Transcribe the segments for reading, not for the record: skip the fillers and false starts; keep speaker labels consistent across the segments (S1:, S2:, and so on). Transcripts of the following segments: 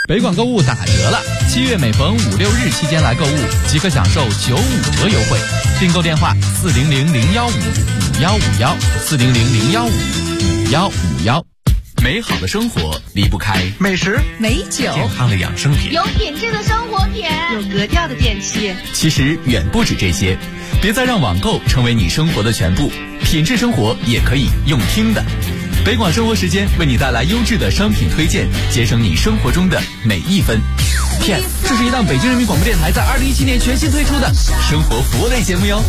S1: 北广购物打折了，7月每逢5、6日期间来购物，即可享受95折优惠。订购电话400-015-5155，400-015-5151。美好的生活离不开
S2: 美食、
S3: 美酒、
S1: 健康的养生品、
S4: 有品质的生活品、
S3: 有格调的电器。
S1: 其实远不止这些，别再让网购成为你生活的全部，品质生活也可以用听的。北广生活时间为你带来优质的商品推荐，节省你生活中的每一分。P.S. 这是一档北京人民广播电台在2017年全新推出的生活服务类节目哟。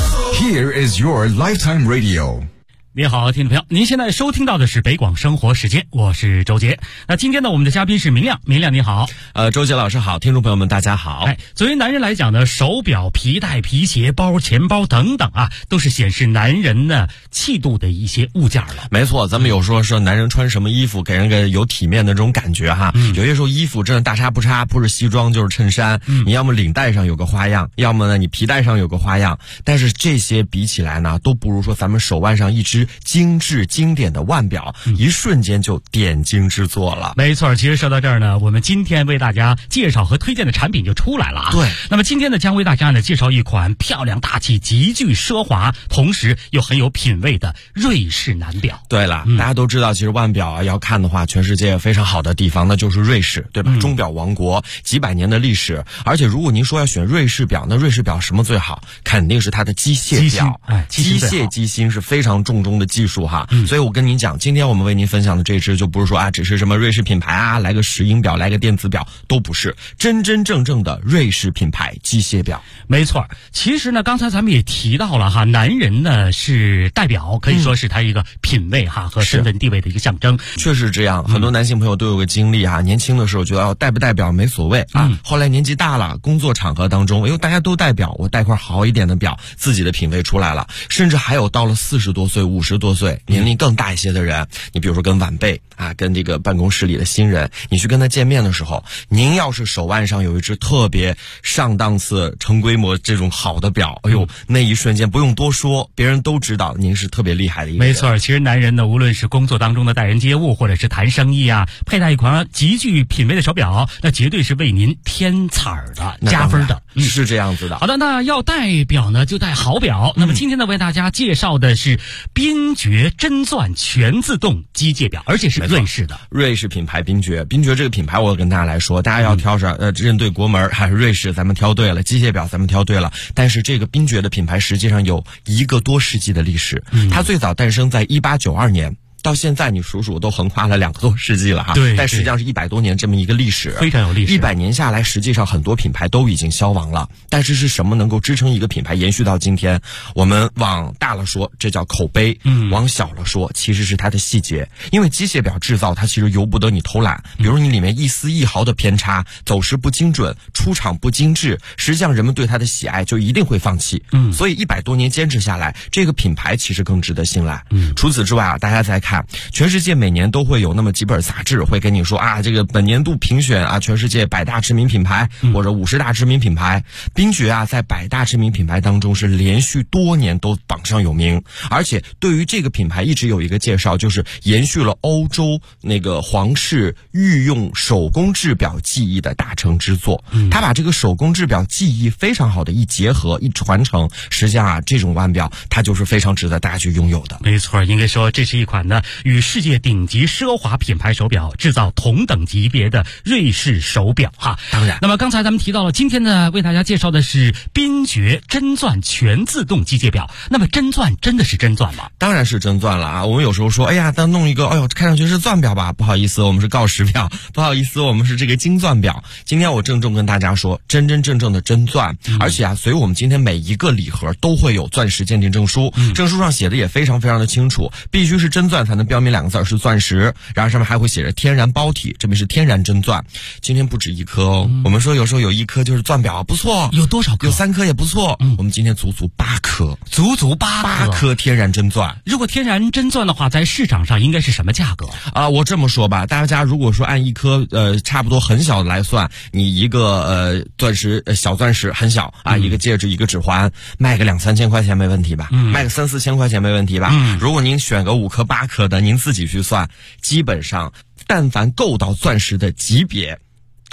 S5: Here is your lifetime radio。
S6: 你好，听众朋友，您现在收听到的是北广生活时间，我是周杰。那今天呢，我们的嘉宾是明亮，明亮你好。
S7: 周杰老师好，听众朋友们大家好。
S6: 作为男人来讲呢，手表、皮带、皮鞋、包、钱包等等啊，都是显示男人呢气度的一些物件了。
S7: 没错，咱们有说男人穿什么衣服给人个有体面的这种感觉哈。有些时候衣服真的大差不差，不是西装就是衬衫，你要么领带上有个花样，要么呢你皮带上有个花样，但是这些比起来呢，都不如说咱们手腕上一只精致经典的腕表，一瞬间就点睛之作了。
S6: 没错，其实说到这儿呢，我们今天为大家介绍和推荐的产品就出来了啊。
S7: 对，
S6: 那么今天呢，将为大家呢介绍一款漂亮大气、极具奢华，同时又很有品味的瑞士男表。
S7: 对了，大家都知道，其实腕表啊要看的话，全世界非常好的地方那就是瑞士，对吧？钟表王国，几百年的历史。而且如果您说要选瑞士表，那瑞士表什么最好？肯定是它的机械表。机械机芯是非常重中的技术哈。所以我跟您讲，今天我们为您分享的这支就不是说啊，只是什么瑞士品牌啊，来个石英表，来个电子表，都不是，真真正正的瑞士品牌机械表。
S6: 没错，其实呢，刚才咱们也提到了哈，男人呢是代表，可以说是他一个品味哈和身份地位的一个象征。
S7: 确实这样，很多男性朋友都有个经历哈，年轻的时候觉得戴不戴表没所谓啊，后来年纪大了，工作场合当中，哎呦大家都戴表，我戴块好一点的表，自己的品味出来了。甚至还有到了40多岁、50多岁，年龄更大一些的人，你比如说跟晚辈啊，跟这个办公室里的新人，你去跟他见面的时候，您要是手腕上有一只特别上档次、成规模这种好的表，哎呦，那一瞬间不用多说，别人都知道您是特别厉害的一个人。
S6: 没错，其实男人呢，无论是工作当中的待人接物，或者是谈生意啊，佩戴一款极具品味的手表，那绝对是为您添彩的、加分的。
S7: 是这样子的。
S6: 好的，那要戴表呢，就戴好表。那么今天呢，为大家介绍的是宾爵真钻全自动机械表，而且是瑞士的。
S7: 瑞士品牌宾爵这个品牌，我跟大家来说，大家要挑上认对国门还是瑞士，咱们挑对了，机械表咱们挑对了。但是这个宾爵的品牌实际上有1个多世纪的历史，它最早诞生在1892年。到现在你数数都横跨了2个多世纪了哈，
S6: 对，
S7: 但实际上是100多年这么一个历史，
S6: 非常有历史。
S7: 100年下来，实际上很多品牌都已经消亡了，但是是什么能够支撑一个品牌延续到今天？我们往大了说，这叫口碑；往小了说，其实是它的细节。因为机械表制造它其实由不得你偷懒，比如你里面一丝一毫的偏差，走时不精准，出厂不精致，实际上人们对它的喜爱就一定会放弃。所以100多年坚持下来，这个品牌其实更值得信赖。除此之外啊，大家再看，全世界每年都会有那么几本杂志会跟你说啊，这个本年度评选啊，全世界100大知名品牌或者50大知名品牌。宾爵啊，在100大知名品牌当中是连续多年都榜上有名，而且对于这个品牌一直有一个介绍，就是延续了欧洲那个皇室御用手工制表技艺的大成之作。他把这个手工制表技艺非常好的一结合一传承，实际上啊，这种腕表它就是非常值得大家去拥有的。
S6: 没错，应该说这是一款呢与世界顶级奢华品牌手表制造同等级别的瑞士手表哈。
S7: 当然，
S6: 那么刚才咱们提到了，今天呢为大家介绍的是宾爵真钻全自动机械表。那么真钻真的是真钻吗？
S7: 当然是真钻了啊！我们有时候说，哎呀，咱弄一个，哎呦，看上去是钻表吧？不好意思，我们是锆石表；不好意思，我们是这个金钻表。今天我郑重跟大家说，真真正正的真钻，而且啊，随我们今天每一个礼盒都会有钻石鉴定证书，证书上写的也非常非常的清楚，必须是真钻才能标明2个字是钻石，然后上面还会写着天然包体，证明是天然真钻。今天不止1颗哦，我们说有时候有1颗就是钻表，不错。
S6: 有多少颗？
S7: 有3颗也不错。我们今天足足8颗，
S6: 足足8
S7: 颗天然真钻。
S6: 如果天然真钻的话，在市场上应该是什么价格
S7: 啊？我这么说吧，大家如果说按1颗差不多很小的来算，你一个钻石小钻石很小啊，一个戒指一个指环，卖个2、3千块钱没问题吧？卖个3、4千块钱没问题吧？如果您选个5颗、8颗的，您自己去算，基本上但凡够到钻石的级别，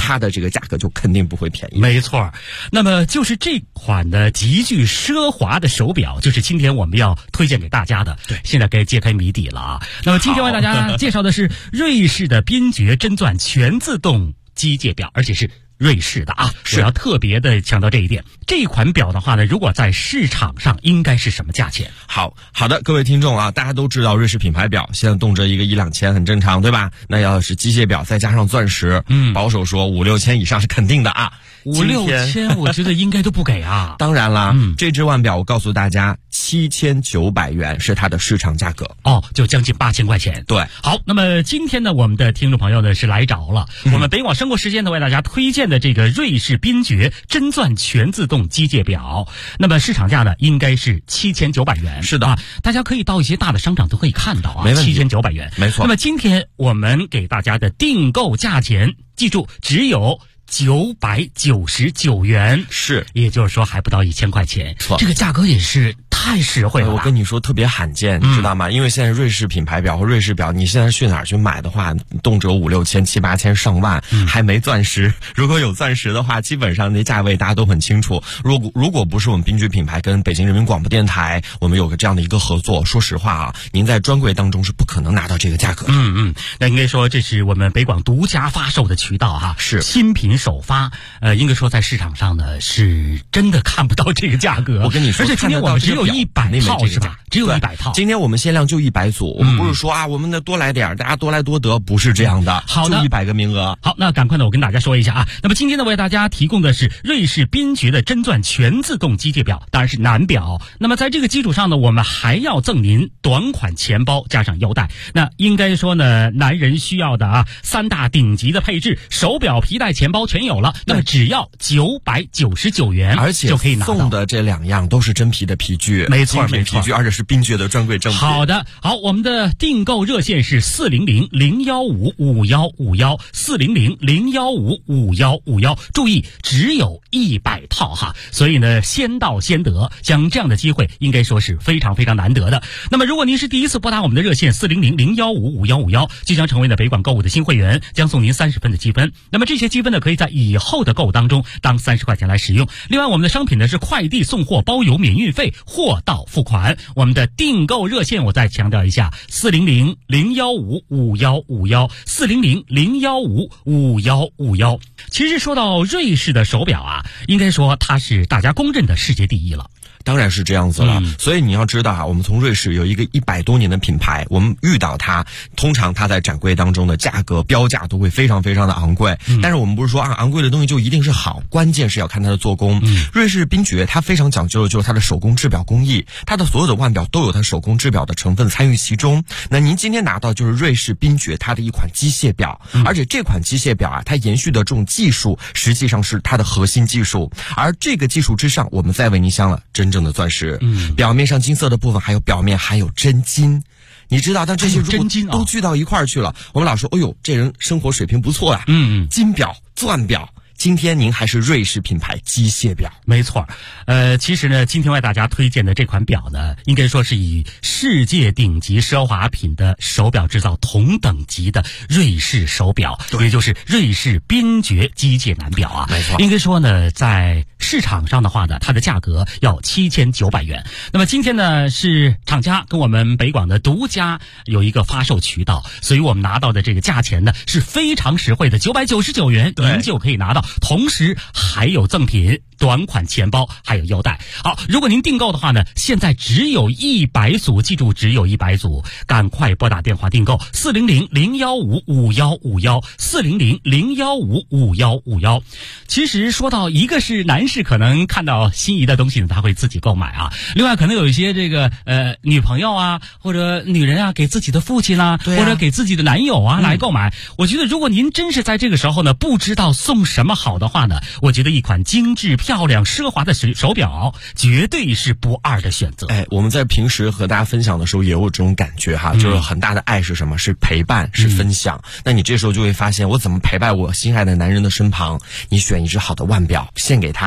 S7: 它的这个价格就肯定不会便宜。
S6: 没错，那么就是这款的极具奢华的手表，就是今天我们要推荐给大家的。
S7: 对，
S6: 现在该揭开谜底了啊！那么今天为大家介绍的是瑞士的宾爵真钻全自动机械表，而且是瑞士的啊，我要特别的强调这一点。这款表的话呢，如果在市场上应该是什么价钱？
S7: 好的，各位听众啊，大家都知道瑞士品牌表现在动辄一个1-2千很正常，对吧？那要是机械表再加上钻石，保守说5-6千以上是肯定的啊。
S6: 5-6千我觉得应该都不给啊。
S7: 当然啦，这只腕表我告诉大家，7900元是它的市场价格。
S6: 哦，就将近8000块钱。
S7: 对，
S6: 好，那么今天呢，我们的听众朋友呢是来着了，我们北广生活时间呢为大家推荐的这个瑞士宾爵真钻全自动机械表，那么市场价呢应该是7900元。
S7: 是的，
S6: 大家可以到一些大的商场都可以看到啊，
S7: 没问题
S6: ，7900元，
S7: 没错。
S6: 那么今天我们给大家的订购价钱，记住只有999元，
S7: 是，
S6: 也就是说还不到1000块钱，
S7: 错，
S6: 这个价格也是太实惠了。
S7: 我跟你说特别罕见，你知道吗？因为现在瑞士品牌表和瑞士表，你现在去哪儿去买的话，动辄5-6千、7-8千上万，还没钻石。如果有钻石的话，基本上那价位大家都很清楚。如果不是我们宾爵品牌跟北京人民广播电台，我们有个这样的一个合作，说实话啊，您在专柜当中是不可能拿到这个价格的。
S6: 那应该说这是我们北广独家发售的渠道哈，
S7: 是
S6: 新品首发。应该说在市场上呢是真的看不到这个价格。
S7: 我跟你说，
S6: 而且今天我们只有100套是吧？只有100套。
S7: 今天我们限量就100组，我们不是说啊，我们的多来点，大家多来多得，不是这样的。
S6: 好的，
S7: 就100个名额。
S6: 好，那赶快的我跟大家说一下啊。那么今天呢，为大家提供的是瑞士宾爵的真钻全自动机械表，当然是男表。那么在这个基础上呢，我们还要赠您短款钱包加上腰带。那应该说呢，男人需要的啊3大顶级的配置，手表、皮带、钱包全有了。那么只要999元，
S7: 而且
S6: 就可以拿到。
S7: 送的这2样都是真皮的皮具，
S6: 没错，
S7: 皮具，而且是宾爵的专柜正品。
S6: 好的，好，我们的订购热线是400-015-5151，400-015-5151。注意，只有100套哈，所以呢，先到先得，像这样的机会应该说是非常非常难得的。那么，如果您是第一次拨打我们的热线400-015-5151，即将成为呢北广购物的新会员，将送您30分的积分。那么这些积分呢，可以在以后的购物当中当30块钱来使用。另外，我们的商品呢是快递送货包邮免运费，货到付款。我们的订购热线我再强调一下，400-015-5151，400-015-5151。其实说到瑞士的手表啊，应该说它是大家公认的世界第一了。
S7: 当然是这样子了，所以你要知道啊，我们从瑞士有一个100多年的品牌，我们遇到它，通常它在展柜当中的价格标价都会非常非常的昂贵。但是我们不是说啊，昂贵的东西就一定是好，关键是要看它的做工。瑞士宾爵它非常讲究的就是它的手工制表工艺，它的所有的腕表都有它手工制表的成分参与其中。那您今天拿到就是瑞士宾爵它的一款机械表，而且这款机械表啊，它延续的这种技术实际上是它的核心技术，而这个技术之上，我们再为您镶了真正的钻石，表面上金色的部分还有表面含有真金，你知道，但这些如果都聚到一块儿去了，我们老说，哎呦，这人生活水平不错呀，金表、钻表。今天您还是瑞士品牌机械表，
S6: 没错。其实呢，今天为大家推荐的这款表呢，应该说是以世界顶级奢华品的手表制造同等级的瑞士手表，也就是瑞士宾爵机械男表啊。
S7: 没错，
S6: 应该说呢，在市场上的话呢，它的价格要7900元。那么今天呢，是厂家跟我们北广的独家有一个发售渠道，所以我们拿到的这个价钱呢是非常实惠的，999元您就可以拿到。同时还有赠品短款钱包还有腰带。好，如果您订购的话呢，现在只有100组，记住只有100组，赶快拨打电话订购400-015-5151，400-015-5151。其实说到一个是男士可能看到心仪的东西呢，他会自己购买啊，另外可能有一些这个女朋友啊或者女人啊给自己的父亲啊，或者给自己的男友啊来购买。我觉得如果您真是在这个时候呢不知道送什么好的话呢，我觉得一款精致漂亮奢华的手表绝对是不二的选择。
S7: 我们在平时和大家分享的时候也有这种感觉哈，就是很大的爱是什么？是陪伴，是分享。那你这时候就会发现，我怎么陪伴我心爱的男人的身旁？你选一只好的腕表献给他，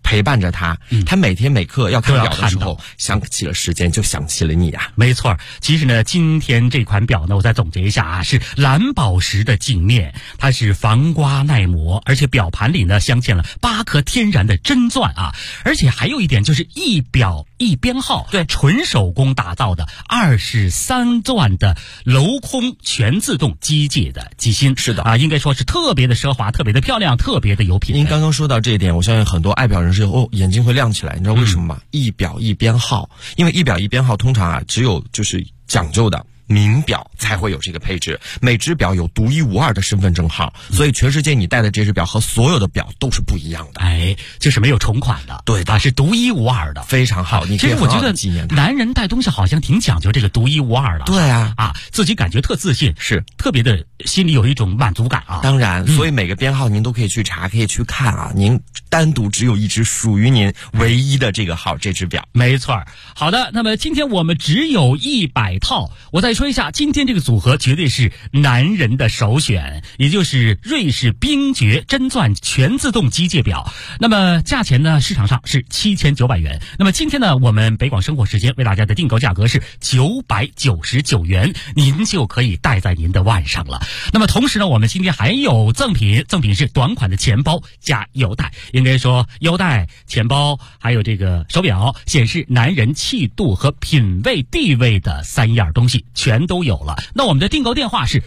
S7: 陪伴着他，他每天每刻要看表的时候，
S6: 都要看到
S7: 想起了时间，就想起了你啊。
S6: 没错，其实呢，今天这款表呢，我再总结一下啊，是蓝宝石的镜面，它是防刮耐磨，而且表盘里呢镶嵌了8颗天然的真钻啊，而且还有一点就是一表一编号，对，纯手工打造的23钻的镂空全自动机械的机芯，
S7: 是的
S6: 啊，应该说是特别的奢华，特别的漂亮，特别的有品味。
S7: 您刚刚说到这一点，我相信很多爱表人士眼睛会亮起来，你知道为什么吗？一表一编号，因为一表一编号通常啊只有就是讲究的名表才会有这个配置，每只表有独一无二的身份证号，所以全世界你戴的这只表和所有的表都是不一样的。
S6: 哎，就是没有重款的，
S7: 对的，
S6: 是独一无二的，
S7: 非常好。你可以很好地纪念它。
S6: 其实我觉得男人戴东西好像挺讲究这个独一无二的。
S7: 对啊，
S6: 自己感觉特自信，
S7: 是
S6: 特别的，心里有一种满足感啊。
S7: 当然，所以每个编号您都可以去查，可以去看啊。您单独只有一只属于您唯一的这个号，这只表。
S6: 没错。好的，那么今天我们只有100套，我再说一下，今天这个组合绝对是男人的首选，也就是瑞士冰爵真钻全自动机械表。那么价钱呢，市场上是7900元。那么今天呢，我们北广生活时间为大家的订购价格是999元，您就可以戴在您的腕上了。那么同时呢，我们今天还有赠品是短款的钱包加腰带。应该说腰带、钱包还有这个手表，显示男人气度和品味地位的3样东西全都有了。那我们的订购电话是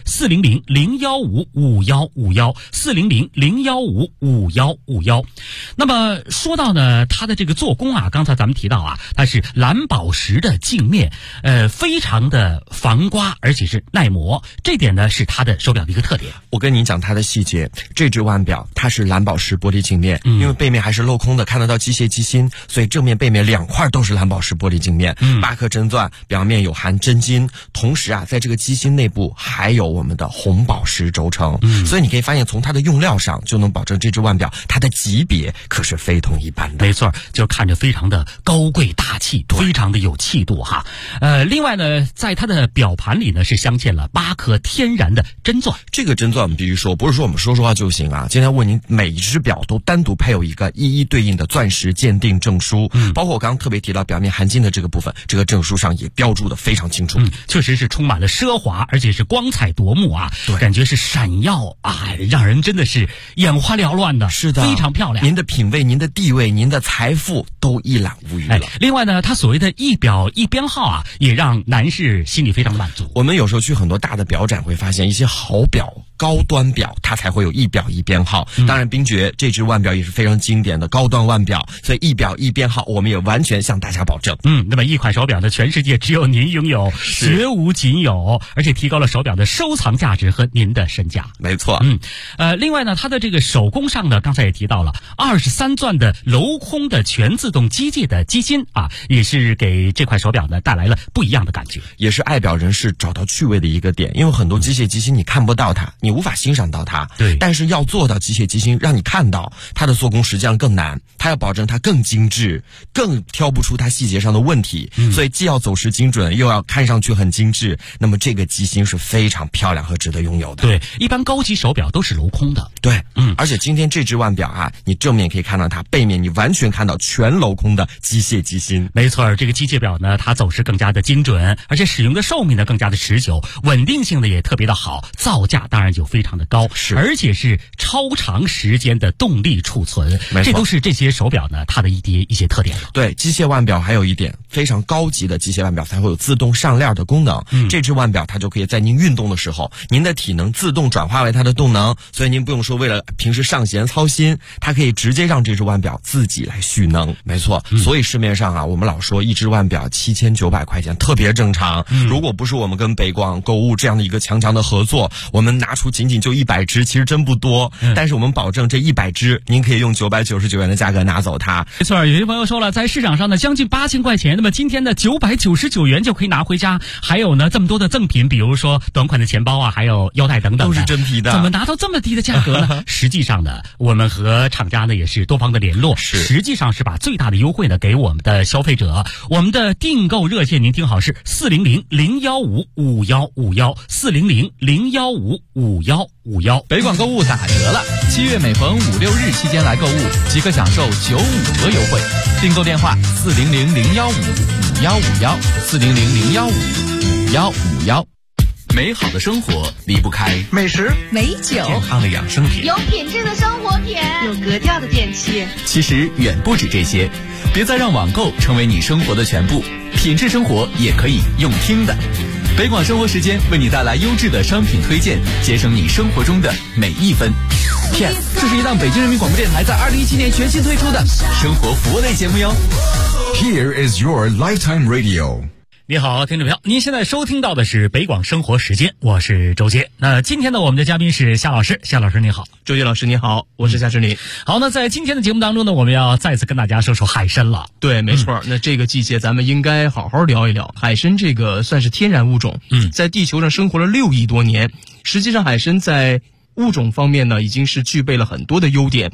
S6: 400-015-5151，400-015-5151。那么说到呢，它的这个做工啊，刚才咱们提到啊，它是蓝宝石的镜面，非常的防刮，而且是耐磨，这点呢是它的手表的一个特点。
S7: 我跟你讲它的细节，这只腕表它是蓝宝石玻璃镜面，因为背面还是镂空的，看得到机械机芯，所以正面背面2块都是蓝宝石玻璃镜面，8颗真钻，表面有含真金，同时啊，在这个机芯内部还有我们的红宝石轴承，所以你可以发现从它的用料上就能保证这只腕表它的级别可是非同一般的。
S6: 没错，就看着非常的高贵大气，非常的有气度哈。另外呢，在它的表盘里呢是镶嵌了8颗天然的真钻。
S7: 这个真钻我们必须说，不是说我们说话就行啊。今天问您，每一只表都单独配有一个一一对应的钻石鉴定证书，包括我刚刚特别提到表面含金的这个部分，这个证书上也标注的非常清楚。
S6: 确实是充满了奢华，而且是光彩夺目啊，感觉是闪耀啊，让人真的是眼花缭乱的。
S7: 是的，
S6: 非常漂亮。
S7: 您的品味、您的地位、您的财富都一览无余了。
S6: 另外呢，它所谓的一表一编号啊，也让男士心里非常满足。
S7: 我们有时候去很多大的表展会发现，一些好表、高端表它才会有一表一编号。当然冰爵这只腕表也是非常经典的高端腕表，所以一表一编号我们也完全向大家保证。
S6: 那么一款手表呢，全世界只有您拥有，绝无仅有，而且提高了手表的收藏价值和您的身价。
S7: 没错。
S6: 另外呢，它的这个手工上呢，刚才也提到了23钻的镂空的全自动机械的机芯啊，也是给这块手表呢带来了不一样的感觉，
S7: 也是爱表人士找到趣味的一个点。因为很多机械机芯你看不到它，你无法欣赏到它，
S6: 对，
S7: 但是要做到机械机芯让你看到它的做工，实际上更难，它要保证它更精致，更挑不出它细节上的问题，所以既要走时精准，又要看上去很精致，那么这个机芯是非常漂亮和值得拥有的。
S6: 对，一般高级手表都是镂空的。
S7: 对，而且今天这只腕表啊，你正面可以看到它，背面你完全看到全镂空的机械机芯。
S6: 没错，这个机械表呢，它走势更加的精准，而且使用的寿命呢更加的持久，稳定性呢也特别的好，造价当然就非常的高，而且是超长时间的动力储存，这都是这些手表呢它的一些特点了。
S7: 对，机械腕表还有一点非常高级的机械腕表才会有自动上链的功能，这只腕表它就可以在您运动的时候，您的体能自动转化为它的动能，所以您不用说为了平时上弦操心，它可以直接让这只腕表自己来蓄能。没错，所以市面上啊，我们老说一只腕表7900块钱特别正常，如果不是我们跟北广购物这样的一个强的合作，我们拿出仅仅就100只，其实真不多，但是我们保证这100只您可以用999元的价格拿走它。
S6: 没错，有些朋友说了，在市场上呢将近8000块钱，那么今天的999元就可以拿回家，还有呢这么多的赠品，比如说短款的钱包啊，还有腰带等等，
S7: 都是真皮的，
S6: 怎么拿到这么低的价格呢？实际上呢，我们和厂家呢也是多方的联络，实际上是把最大的优惠呢给我们的消费者。我们的订购热线您听好，是400-015-5151，400-015-5151。 6151。
S1: 北广购物打折了，7月每逢5、6日期间来购物，即可享受95折优惠。订购电话400-015-5151，400-015-5151。美好的生活离不开
S2: 美食、
S3: 美酒、
S6: 健康的养生品，
S4: 有品质的生活品，
S3: 有格调的电器。
S1: 其实远不止这些，别再让网购成为你生活的全部，品质生活也可以用听的。北广生活时间为你带来优质的商品推荐，节省你生活中的每一分。Yes， 这是一档北京人民广播电台在2017年全新推出的生活服务类节目哟。
S5: Here is your lifetime radio。
S6: 你好，听众朋友，您现在收听到的是北广生活时间，我是周杰。那今天呢，我们的嘉宾是夏老师，夏老师你好。
S2: 周杰老师你好，我是夏志林。
S6: 好，那在今天的节目当中呢，我们要再次跟大家说说海参了。
S2: 对，没错。那这个季节咱们应该好好聊一聊海参，这个算是天然物种，在地球上生活了6亿多年。实际上海参在物种方面呢，已经是具备了很多的优点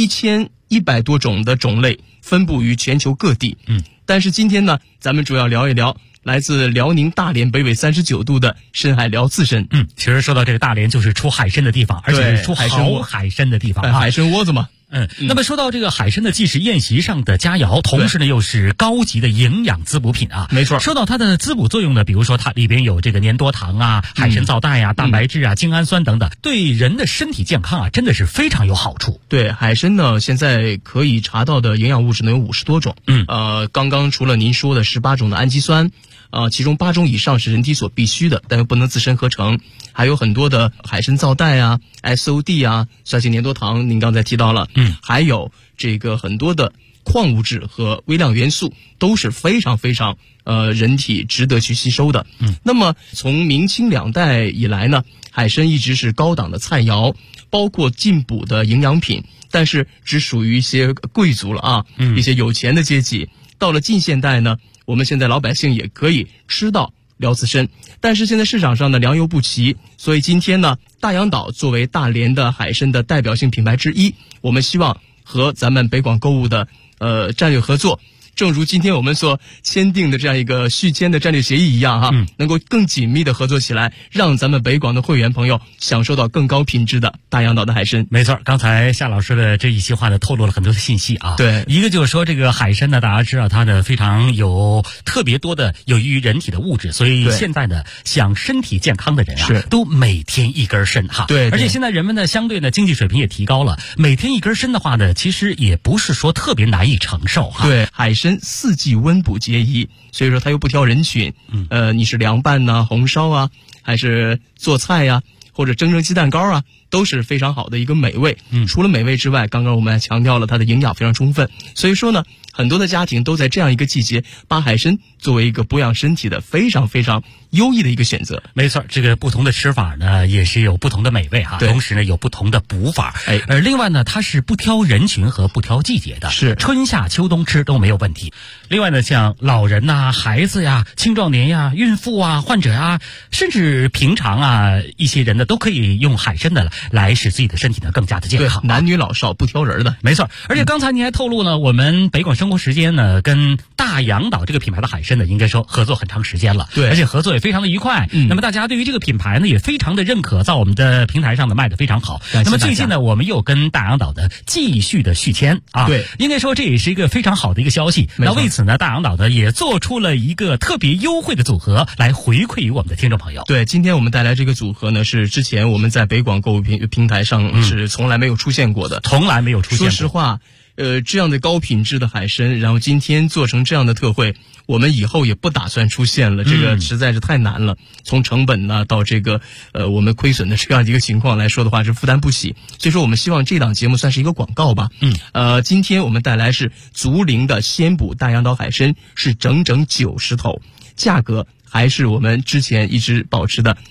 S2: ，1100多种的种类分布于全球各地。但是今天呢，咱们主要聊一聊来自辽宁大连北纬39度的深海辽刺参。
S6: 其实说到这个大连，就是出海参的地方，而且是出好海参的地方。
S2: 海参窝子嘛。
S6: 那么说到这个海参呢，既是宴席上的佳肴，同时呢又是高级的营养滋补品啊。
S2: 没错。
S6: 说到它的滋补作用呢，比如说它里边有这个粘多糖啊、海参皂苷啊、蛋白质啊、精氨酸等等，对人的身体健康啊，真的是非常有好处。
S2: 对，海参呢，现在可以查到的营养物质能有50多种。刚刚除了您说的18种的氨基酸，其中8种以上是人体所必须的，但又不能自身合成，还有很多的海参皂苷啊、SOD 啊、酸性粘多糖，您刚才提到了，还有这个很多的矿物质和微量元素，都是非常非常人体值得去吸收的。那么从明清2代以来呢，海参一直是高档的菜肴，包括进补的营养品，但是只属于一些贵族了啊，一些有钱的阶级。到了近现代呢，我们现在老百姓也可以吃到辽刺参，但是现在市场上呢良莠不齐，所以今天呢，大洋岛作为大连的海参的代表性品牌之一，我们希望和咱们北广购物的战略合作，正如今天我们所签订的这样一个续签的战略协议一样哈，能够更紧密的合作起来，让咱们北广的会员朋友享受到更高品质的大洋岛的海参。
S6: 没错，刚才夏老师的这一席话呢，透露了很多的信息啊。
S2: 对，
S6: 一个就是说这个海参呢，大家知道它呢非常有特别多的有益于人体的物质，所以现在呢想身体健康的人啊，都每天1根参哈。
S2: 对，
S6: 而且现在人们呢相对呢经济水平也提高了，每天1根参的话呢，其实也不是说特别难以承受哈。
S2: 对，海参4季温补皆宜，所以说它又不挑人群。你是凉拌呐、红烧啊，还是做菜呀，或者蒸鸡蛋糕啊，都是非常好的一个美味。除了美味之外，刚刚我们还强调了它的营养非常充分，所以说呢，很多的家庭都在这样一个季节把海参作为一个补养身体的非常非常优异的一个选择。
S6: 没错，这个不同的吃法呢，也是有不同的美味哈，同时呢有不同的补法。另外呢，它是不挑人群和不挑季节的，是春夏秋冬吃都没有问题。另外呢，像老人呐、孩子呀、青壮年呀、孕妇啊、患者啊，甚至平常啊一些人呢，都可以用海参的来使自己的身体呢更加的健康。
S2: 男女老少不挑人的，
S6: 没错。而且刚才您还透露呢，我们北广生活时间呢跟大洋岛这个品牌的海参呢，应该说合作很长时间了，对，而且合作也非常的愉快。那么大家对于这个品牌呢也非常的认可，在我们的平台上呢卖得非常好。那么最近呢，我们又跟大洋岛的继续的续签啊，对，应该说这也是一个非常好的一个消息。那为此呢，大洋岛呢也做出了一个特别优惠的组合来回馈于我们的听众朋友。
S2: 对，今天我们带来这个组合呢，是之前我们在北广购物平台上是从来没有出现过的，
S6: 从来没有出现过。
S2: 说实话，这样的高品质的海参，然后今天做成这样的特惠，我们以后也不打算出现了，这个实在是太难了。从成本呢到这个我们亏损的这样一个情况来说的话，是负担不起。所以说我们希望这档节目算是一个广告吧。今天我们带来是竹林的鲜补大洋岛海参，是整整90头，价格还是我们之前一直保持的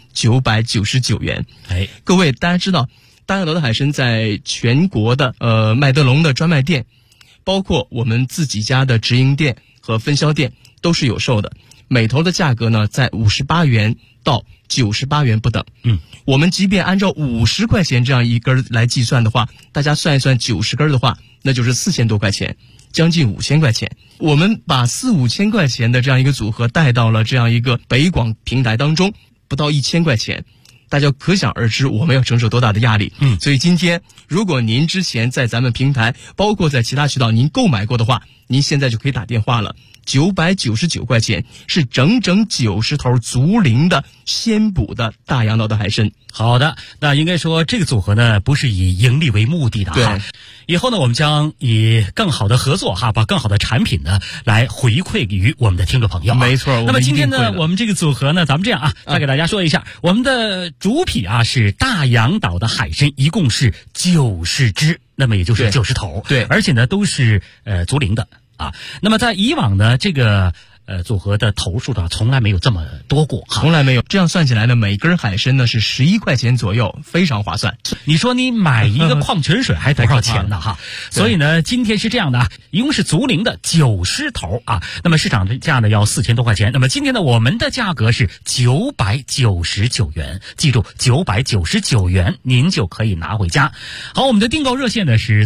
S2: 999元。各位大家知道，大洋岛的海参在全国的麦德龙的专卖店，包括我们自己家的直营店和分销店都是有售的，每头的价格呢在58元到98元不等。我们即便按照50块钱这样一根来计算的话，大家算一算90根的话，那就是4000多块钱，将近5000块钱。我们把4-5千块钱的这样一个组合带到了这样一个北广平台当中，不到1000块钱大家可想而知我们要承受多大的压力。所以今天如果您之前在咱们平台，包括在其他渠道您购买过的话，您现在就可以打电话了。999块钱是整整90头足龄的鲜补的大洋岛的海参。
S6: 好的，那应该说这个组合呢不是以盈利为目的的哈。以后呢我们将以更好的合作哈，把更好的产品呢来回馈于我们的听众朋友。
S2: 没错。
S6: 那么今天呢我们这个组合呢，咱们这样啊，再给大家说一下，我们的主品啊是大洋岛的海参，一共是90只，那么也就是90头。
S2: 对，
S6: 而且呢都是足龄的啊。那么在以往呢这个组合的头数呢从来没有这么多过，
S2: 从来没有。这样算起来呢，每根海参呢是11块钱左右，非常划算。
S6: 你说你买一个矿泉水还多少钱呢哈？所以呢，今天是这样的啊，一共是足龄的90头啊。那么市场价呢要4000多块钱，那么今天呢我们的价格是999元，记住999元您就可以拿回家。好，我们的订购热线呢是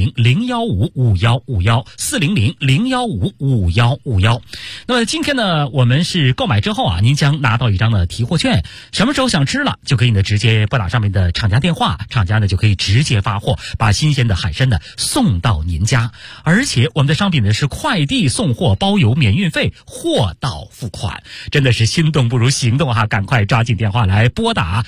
S6: 400-015-5151，400-015-5151。那么今天呢我们是购买之后啊，您将拿到一张的提货券，什么时候想吃了就可以呢直接拨打上面的厂家电话，厂家呢就可以直接发货，把新鲜的海参呢送到您家。而且我们的商品呢是快递送货，包邮免运费，货到付款，真的是心动不如行动哈！赶快抓紧电话来拨打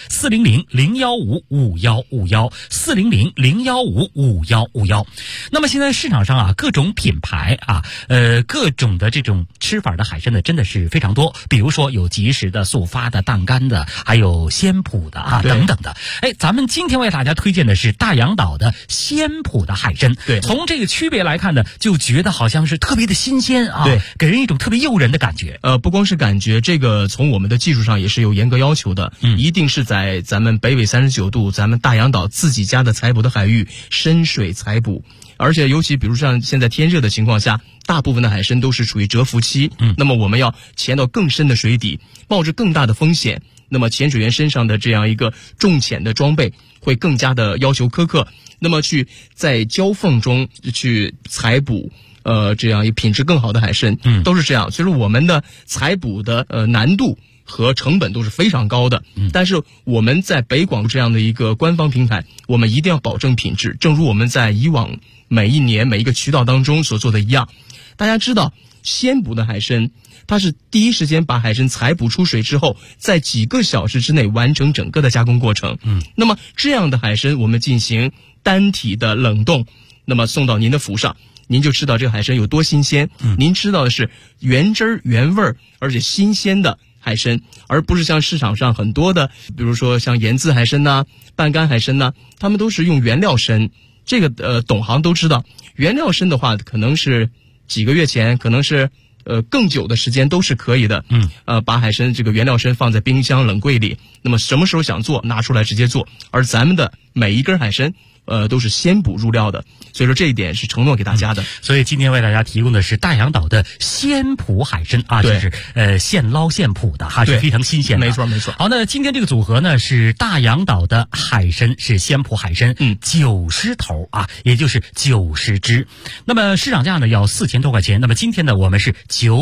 S6: 400-015-5151，400-015-5151。那么现在市场上啊各种品牌啊各种的这种吃法的海参呢真的是非常多，比如说有即食的、速发的、淡干的，还有鲜补的啊等等的。咱们今天为大家推荐的是大洋岛的鲜补的海参。
S2: 对，
S6: 从这个区别来看呢，就觉得好像是特别的新鲜啊，
S2: 对，
S6: 给人一种特别诱人的感觉。
S2: 不光是感觉，这个从我们的技术上也是有严格要求的，一定是在咱们北纬39度，咱们大洋岛自己家的采捕的海域深水采捕。而且尤其比如像现在天热的情况下，大部分的海参都是处于蛰伏期，那么我们要潜到更深的水底，冒着更大的风险，那么潜水员身上的这样一个重潜的装备会更加的要求苛刻，那么去在礁缝中去采捕这样一品质更好的海参，都是这样。所以说我们的采捕的难度和成本都是非常高的，但是我们在北广这样的一个官方平台，我们一定要保证品质，正如我们在以往每一年每一个渠道当中所做的一样。大家知道鲜捕的海参，它是第一时间把海参采捕出水之后，在几个小时之内完成整个的加工过程。那么这样的海参我们进行单体的冷冻，那么送到您的府上，您就知道这个海参有多新鲜。您知道的是原汁原味而且新鲜的海参，而不是像市场上很多的，比如说像盐渍海参呐、半干海参呐，他们都是用原料参。这个懂行都知道，原料参的话可能是几个月前，可能是更久的时间都是可以的。把海参这个原料参放在冰箱冷柜里，那么什么时候想做拿出来直接做。而咱们的每一根海参都是鲜捕入料的，所以说这一点是承诺给大家的。
S6: 所以今天为大家提供的是大洋岛的鲜捕海参啊，就是现捞现捕的哈，是非常新鲜的。
S2: 没错没错。
S6: 好，那今天这个组合呢是大洋岛的海参，是鲜捕海参，90头啊，也就是90只。那么市场价呢要4000多块钱，那么今天呢我们是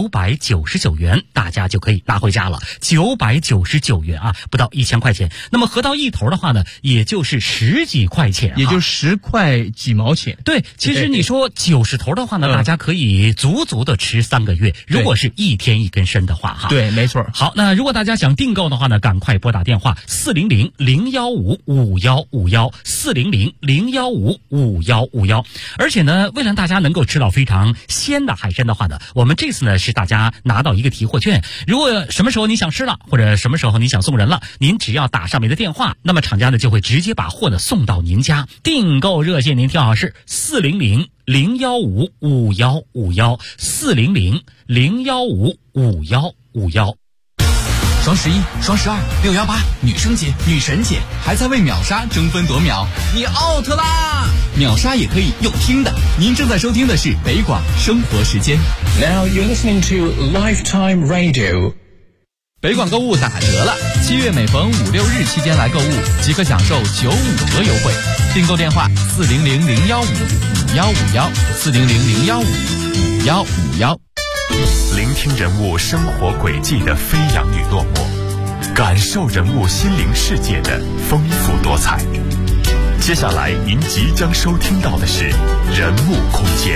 S6: 999元，大家就可以拿回家了。999元啊，不到1000块钱。那么合到一头的话呢，也就是10几块钱，
S2: 也就10块几毛钱。
S6: 对，其实你说90头的话呢，大家可以足足的吃3个月。如果是一天一根参的话，哈，
S2: 对，没错。
S6: 好，那如果大家想订购的话呢，赶快拨打电话400-015-5151，400-015-5151。而且呢，为了大家能够吃到非常鲜的海参的话呢，我们这次呢是大家拿到一个提货券。如果什么时候你想吃了，或者什么时候你想送人了，您只要打上面的电话，那么厂家呢就会直接把货呢送到您家。订购热线您听好是400-015-5151，400-015-5151。
S1: 双11、双12、618，女生节、女神节，还在为秒杀争分夺秒，你 out 啦！秒杀也可以用听的。您正在收听的是北广生活时间。
S4: Now you're listening to Lifetime Radio。
S1: 北广购物打折了，7月每逢5、6日期间来购物，即可享受95折优惠。订购电话400-015-5151，400-015-5151。
S8: 聆听人物生活轨迹的飞扬与落寞， 感受人物心灵世界的丰富多彩。接下来您即将收听到的是人物空间。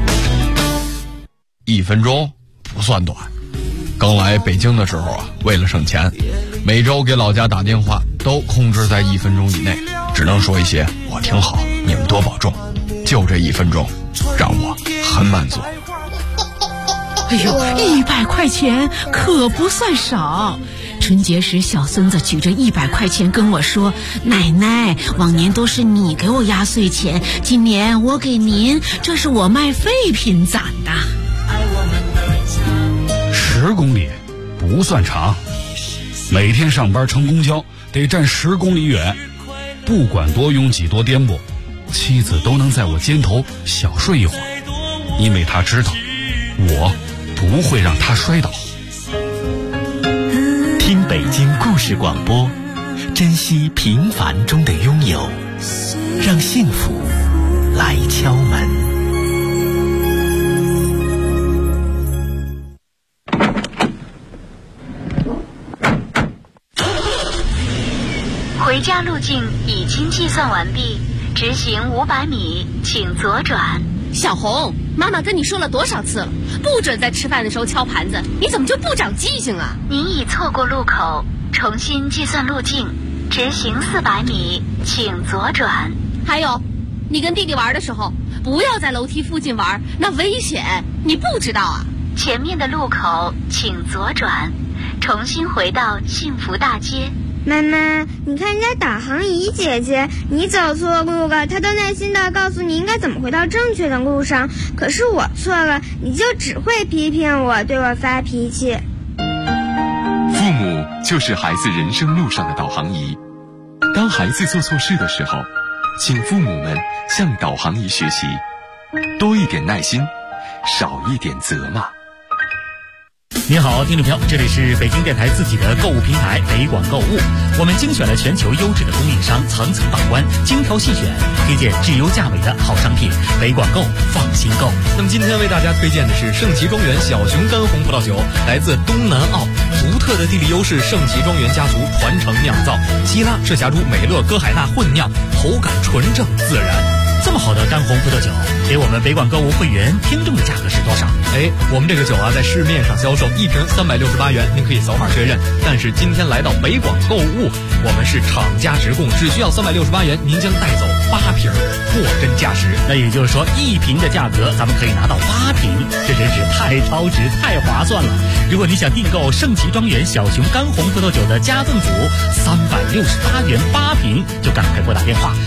S9: 1分钟不算短。刚来北京的时候啊，为了省钱，每周给老家打电话都控制在1分钟以内，只能说一些我挺好，你们多保重。就这1分钟，让我很满足。
S10: 哎呦，100块钱可不算少。春节时，小孙子举着100块钱跟我说：“奶奶，往年都是你给我压岁钱，今年我给您，这是我卖废品攒的。
S11: ”10公里不算长，每天上班乘公交得站10公里远，不管多拥挤多颠簸，妻子都能在我肩头小睡一会儿，因为她知道我不会让她摔倒。
S12: 听北京故事广播，珍惜平凡中的拥有，让幸福来敲门。
S3: 回家路径已经计算完毕，直行500米，请左转。
S13: 小红，妈妈跟你说了多少次了，不准在吃饭的时候敲盘子，你怎么就不长记性啊？
S3: 您已错过路口，重新计算路径，直行400米，请左转。
S13: 还有，你跟弟弟玩的时候，不要在楼梯附近玩，那危险，你不知道啊？
S3: 前面的路口请左转，重新回到幸福大街。
S14: 妈妈，你看人家导航仪姐姐，你走错路了，她都耐心地告诉你应该怎么回到正确的路上。可是我错了，你就只会批评我，对我发脾气。
S8: 父母就是孩子人生路上的导航仪。当孩子做错事的时候，请父母们向导航仪学习，多一点耐心，少一点责骂。
S6: 你好，听众朋友，这里是北京电台自己的购物平台北广购物，我们精选了全球优质的供应商，层层把关，精挑细选，推荐质优价美的好商品，北广购放心购。
S2: 那么今天为大家推荐的是盛奇庄园小熊干红葡萄酒，来自东南澳，独特的地理优势，盛奇庄园家族传承酿造，希腊赤霞珠美乐歌海纳混酿，口感纯正自然。
S6: 这么好的干红葡萄酒，给我们北广购物会员听众的价格是多少？
S2: 我们这个酒啊，在市面上销售1瓶368元，您可以扫码确认。但是今天来到北广购物，我们是厂家直供，只需要368元，您将带走8瓶，货真价实。
S6: 那也就是说，1瓶的价格咱们可以拿到8瓶，这真是太超值、太划算了。如果你想订购盛奇庄园小熊干红葡萄酒的加赠组，368元8瓶，就赶快拨打电话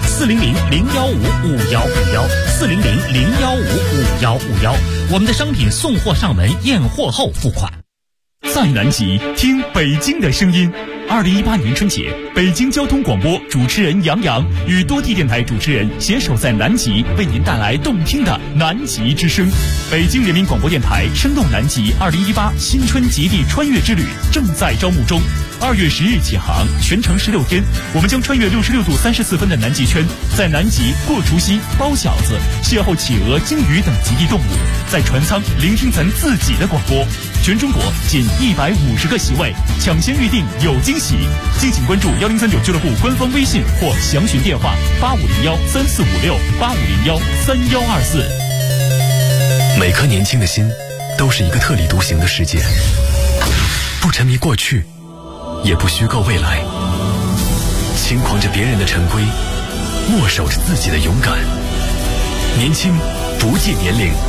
S6: 400-015-5151，400-015-5151，我们的商品送货上门，验货后付款。
S8: 在南极听北京的声音。2018年春节，北京交通广播主持人杨洋与多地电台主持人携手在南极，为您带来动听的南极之声。北京人民广播电台声动南极2018新春极地穿越之旅正在招募中，2月10日起航，全程16天，我们将穿越66度34分的南极圈，在南极过除夕、包饺子，邂逅企鹅、鲸鱼等极地动物，在船舱聆听咱自己的广播。全中国仅150个席位，抢先预定有惊喜！敬请关注1039俱乐部官方微信或详询电话8501-3456，8501-3124。
S15: 每颗年轻的心，都是一个特立独行的世界，不沉迷过去，也不虚构未来，轻狂着别人的陈规，握手着自己的勇敢。年轻不计年龄。